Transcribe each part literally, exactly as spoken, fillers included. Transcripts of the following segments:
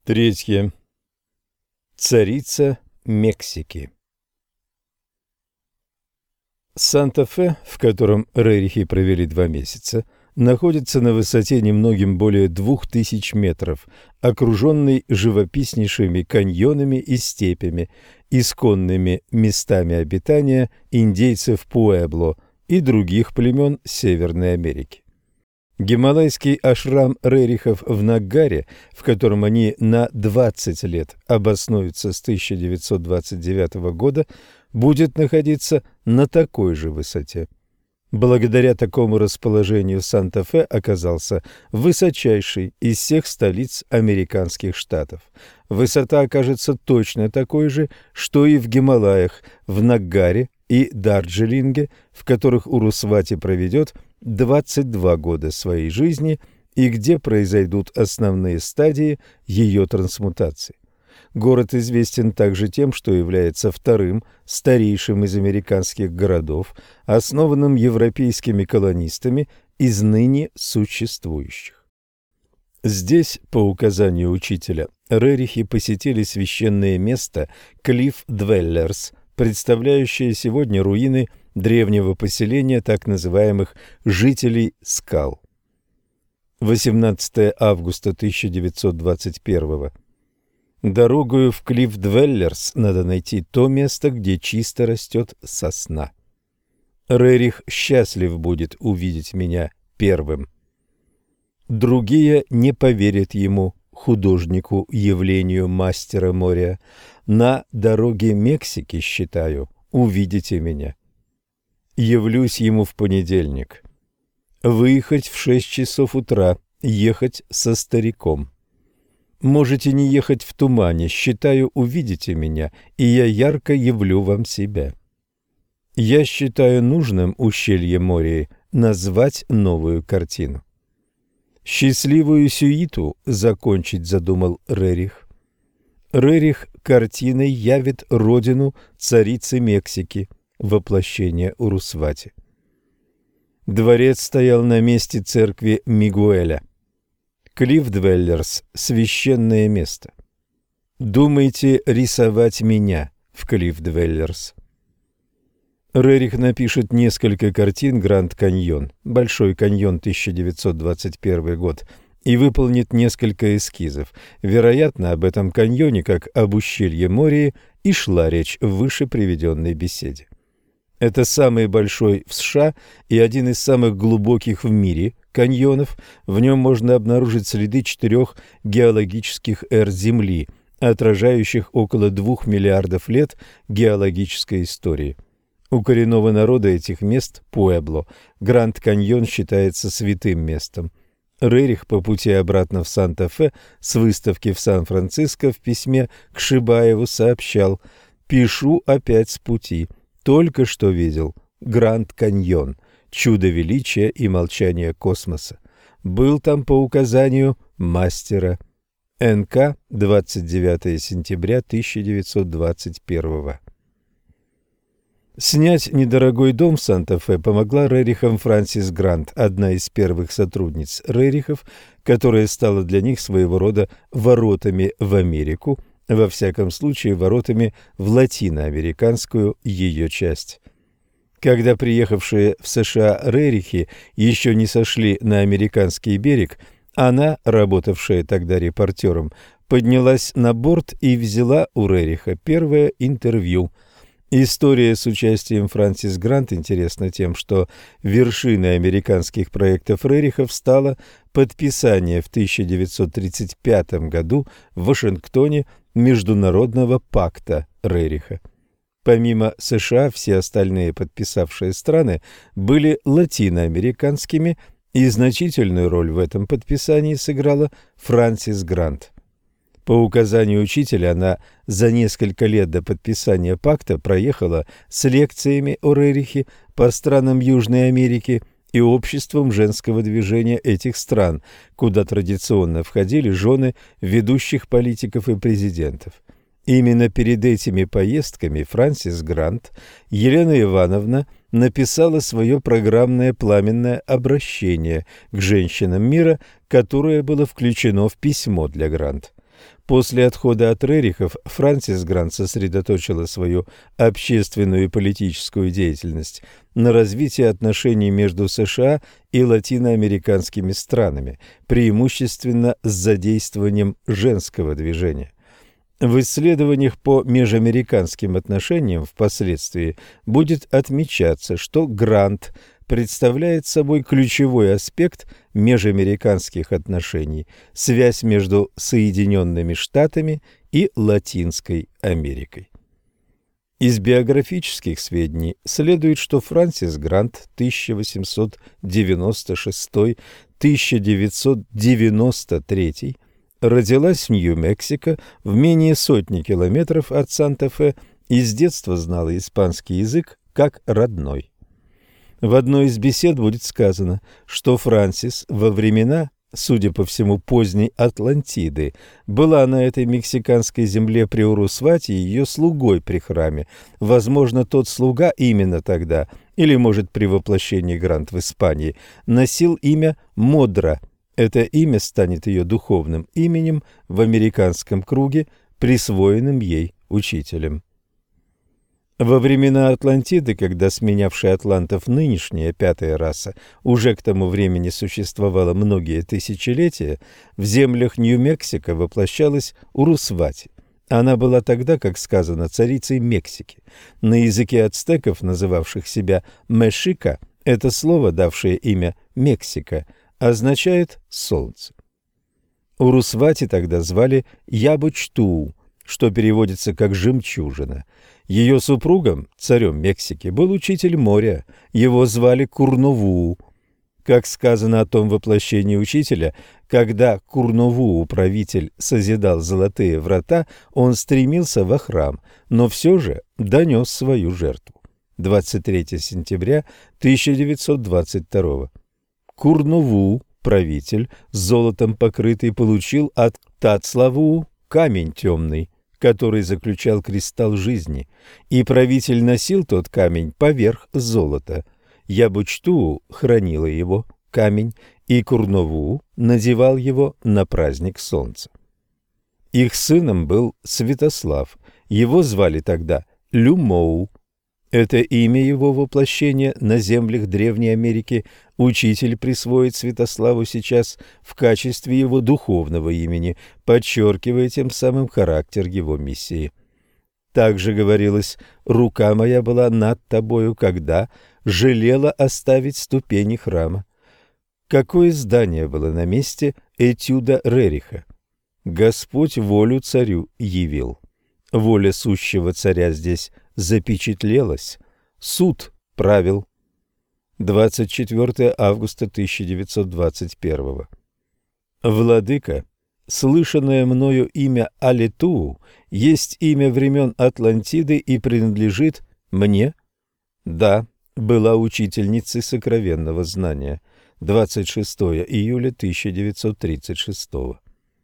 Третье. Царица Мексики. Санта-Фе, в котором Рерихи провели два месяца, находится на высоте немногим более двух тысяч метров, окруженный живописнейшими каньонами и степями, исконными местами обитания индейцев Пуэбло и других племен Северной Америки. Гималайский ашрам Рерихов в Наггаре, в котором они на двадцать лет обоснуются с тысяча девятьсот двадцать девятого года, будет находиться на такой же высоте. Благодаря такому расположению Санта-Фе оказался высочайший из всех столиц американских штатов. Высота окажется точно такой же, что и в Гималаях, в Наггаре и Дарджилинге, в которых Урусвати проведет двадцать два года своей жизни и где произойдут основные стадии ее трансмутации. Город известен также тем, что является вторым старейшим из американских городов, основанным европейскими колонистами из ныне существующих. Здесь, по указанию учителя, Рерихи посетили священное место Клифф-Двеллерс, представляющее сегодня руины древнего поселения так называемых «жителей скал». восемнадцатого августа тысяча девятьсот двадцать первого. Дорогою в Клифф-Двеллерс надо найти то место, где чисто растет сосна. Рерих счастлив будет увидеть меня первым. Другие не поверят ему, художнику, явлению мастера моря. На дороге Мексики, считаю, увидите меня. Явлюсь ему в понедельник. Выехать в шесть часов утра, ехать со стариком. Можете не ехать в тумане, считаю, увидите меня, и я ярко явлю вам себя. Я считаю нужным ущелье Мории назвать новую картину. Счастливую сюиту закончить задумал Рерих. Рерих картиной явит родину царицы Мексики, воплощение Урусвати. Дворец стоял на месте церкви Мигуэля. Клифф-Двеллерс – священное место. Думайте рисовать меня в Клифф-Двеллерс. Рерих напишет несколько картин «Гранд-каньон», «Большой каньон», тысяча девятьсот двадцать первый год, и выполнит несколько эскизов. Вероятно, об этом каньоне, как об ущелье Мории, и шла речь в выше приведенной беседе. Это самый большой в США и один из самых глубоких в мире каньонов. В нем можно обнаружить следы четырех геологических эр Земли, отражающих около двух миллиардов лет геологической истории. У коренного народа этих мест, Пуэбло, Гранд-каньон считается святым местом. Рерих по пути обратно в Санта-Фе с выставки в Сан-Франциско в письме к Шибаеву сообщал: «Пишу опять с пути. Только что видел Гранд-каньон, чудо величия и молчания космоса. Был там по указанию мастера». эн ка, двадцать девятого сентября тысяча девятьсот двадцать первого. Снять недорогой дом в Санта-Фе помогла Рерихам Франсис Грант, одна из первых сотрудниц Рерихов, которая стала для них своего рода воротами в Америку, во всяком случае воротами в латиноамериканскую ее часть. Когда приехавшие в США Рерихи еще не сошли на американский берег, она, работавшая тогда репортером, поднялась на борт и взяла у Рериха первое интервью. История с участием Франсис Грант интересна тем, что вершиной американских проектов Рерихов стало подписание в тысяча девятьсот тридцать пятом году в Вашингтоне Международного пакта Рериха. Помимо США, все остальные подписавшие страны были латиноамериканскими, и значительную роль в этом подписании сыграла Франсис Грант. По указанию учителя она за несколько лет до подписания пакта проехала с лекциями о Рерихе по странам Южной Америки и обществам женского движения этих стран, куда традиционно входили жены ведущих политиков и президентов. Именно перед этими поездками Франсис Грант Елена Ивановна написала свое программное пламенное обращение к женщинам мира, которое было включено в письмо для Грант. После отхода от Рерихов Франсис Грант сосредоточила свою общественную и политическую деятельность на развитии отношений между США и латиноамериканскими странами, преимущественно с задействованием женского движения. В исследованиях по межамериканским отношениям впоследствии будет отмечаться, что Грант представляет собой ключевой аспект межамериканских отношений – связь между Соединенными Штатами и Латинской Америкой. Из биографических сведений следует, что Франсис Грант тысяча восемьсот девяносто шестой — тысяча девятьсот девяносто третий родилась в Нью-Мексико в менее сотни километров от Санта-Фе и с детства знала испанский язык как родной. В одной из бесед будет сказано, что Франсис во времена, судя по всему, поздней Атлантиды, была на этой мексиканской земле при Урусвати ее слугой при храме. Возможно, тот слуга именно тогда, или, может, при воплощении Грант в Испании, носил имя Модра. Это имя станет ее духовным именем в американском круге, присвоенным ей учителем. Во времена Атлантиды, когда сменявшая атлантов нынешняя пятая раса уже к тому времени существовала многие тысячелетия, в землях Нью-Мексико воплощалась Урусвати. Она была тогда, как сказано, царицей Мексики. На языке ацтеков, называвших себя Мешика, это слово, давшее имя Мексика, означает «солнце». Урусвати тогда звали Ябучтуу, что переводится как «жемчужина». Ее супругом, царем Мексики, был учитель моря, его звали Курновуу. Как сказано о том воплощении учителя, когда Курновуу, правитель, созидал золотые врата, он стремился во храм, но все же донес свою жертву. двадцать третьего сентября тысяча девятьсот двадцать второго. Курновуу, правитель, с золотом покрытый, получил от Тацлавуу камень темный, который заключал кристалл жизни, и правитель носил тот камень поверх золота. Ябучтуу хранила его, камень, и Курновуу надевал его на праздник солнца. Их сыном был Святослав, его звали тогда Люмоу. Это имя его воплощения на землях Древней Америки учитель присвоит Святославу сейчас в качестве его духовного имени, подчеркивая тем самым характер его миссии. Также говорилось: «Рука моя была над тобою, когда жалела оставить ступени храма». Какое здание было на месте этюда Рериха? «Господь волю царю явил». Воля сущего царя здесь запечатлелась. Суд правил. двадцать четвёртого августа тысяча девятьсот двадцать первого. Владыка, слышанное мною имя Алитуу есть имя времен Атлантиды и принадлежит мне? Да, была учительницей сокровенного знания. двадцать шестого июля тысяча девятьсот тридцать шестого.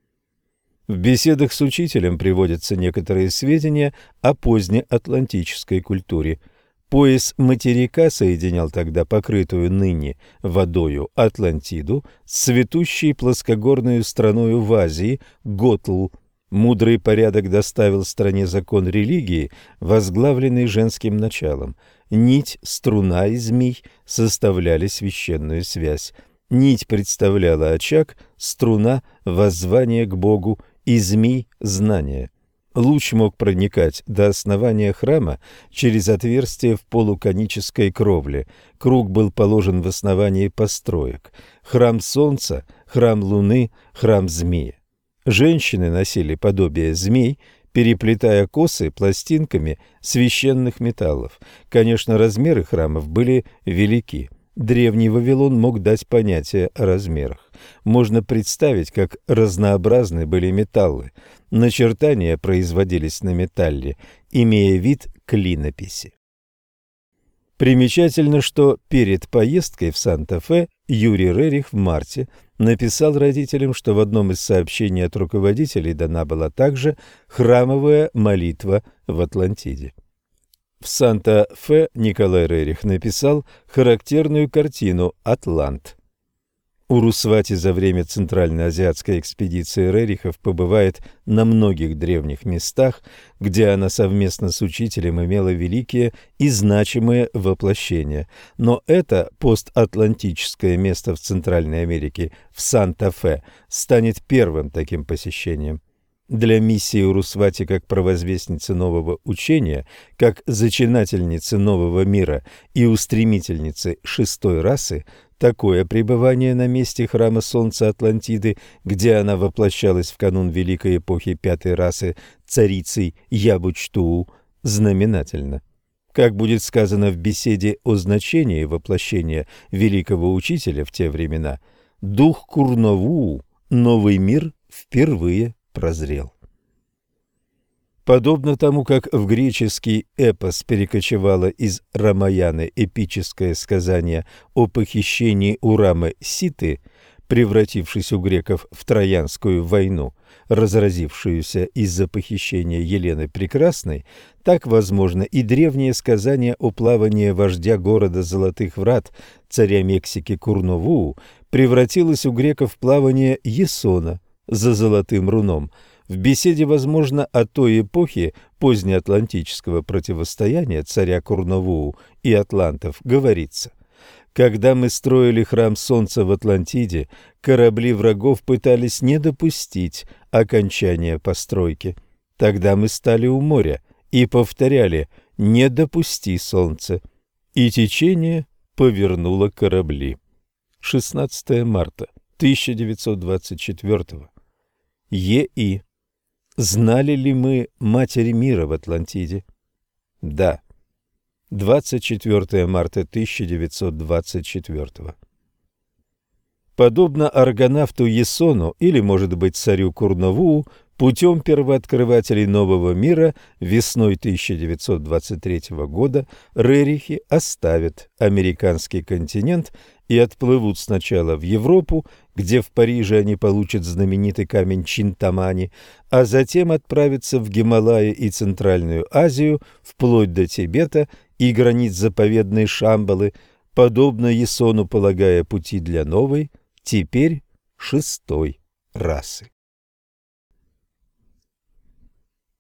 В беседах с учителем приводятся некоторые сведения о позднеатлантической культуре. Пояс материка соединял тогда покрытую ныне водою Атлантиду с цветущей плоскогорную страною в Азии Готл. Мудрый порядок доставил стране закон религии, возглавленный женским началом. Нить, струна и змей составляли священную связь. Нить представляла очаг, струна – воззвание к Богу, и змей – знание. Луч мог проникать до основания храма через отверстие в полуконической кровле. Круг был положен в основании построек. Храм солнца, храм луны, храм змея. Женщины носили подобие змей, переплетая косы пластинками священных металлов. Конечно, размеры храмов были велики. Древний Вавилон мог дать понятие о размерах. Можно представить, как разнообразны были металлы. Начертания производились на металле, имея вид клинописи. Примечательно, что перед поездкой в Санта-Фе Юрий Рерих в марте написал родителям, что в одном из сообщений от руководителей дана была также храмовая молитва в Атлантиде. В Санта-Фе Николай Рерих написал характерную картину «Атлант». Урусвати за время Центральноазиатской экспедиции Рерихов побывает на многих древних местах, где она совместно с учителем имела великие и значимые воплощения. Но это постатлантическое место в Центральной Америке, в Санта-Фе, станет первым таким посещением. Для миссии Урусвати как провозвестницы нового учения, как зачинательницы нового мира и устремительницы шестой расы, такое пребывание на месте храма Солнца Атлантиды, где она воплощалась в канун великой эпохи пятой расы царицей Ябучтуу, знаменательно. Как будет сказано в беседе о значении воплощения великого учителя в те времена, дух Курновуу, новый мир впервые прозрел. Подобно тому, как в греческий эпос перекочевало из Рамаяны эпическое сказание о похищении у Рамы Ситы, превратившись у греков в Троянскую войну, разразившуюся из-за похищения Елены Прекрасной, так, возможно, и древнее сказание о плавании вождя города Золотых Врат, царя Мексики Курновуу, превратилось у греков в плавание Ясона за Золотым Руном. В беседе, возможно, о той эпохе позднеатлантического противостояния царя Курновуу и атлантов говорится: «Когда мы строили храм Солнца в Атлантиде, корабли врагов пытались не допустить окончания постройки. Тогда мы стали у моря и повторяли: «Не допусти, Солнце!» И течение повернуло корабли». шестнадцатое марта тысяча девятьсот двадцать четвёртого. Е И Знали ли мы Матерь мира в Атлантиде? Да. двадцать четвёртое марта тысяча девятьсот двадцать четвёртого. Подобно аргонавту Ясону или, может быть, царю Курновуу, путем первооткрывателей нового мира весной тысяча девятьсот двадцать третьего года Рерихи оставят американский континент и отплывут сначала в Европу, где в Париже они получат знаменитый камень Чинтамани, а затем отправятся в Гималаи и Центральную Азию, вплоть до Тибета и границ заповедной Шамбалы, подобно Ясону полагая пути для новой, теперь шестой расы.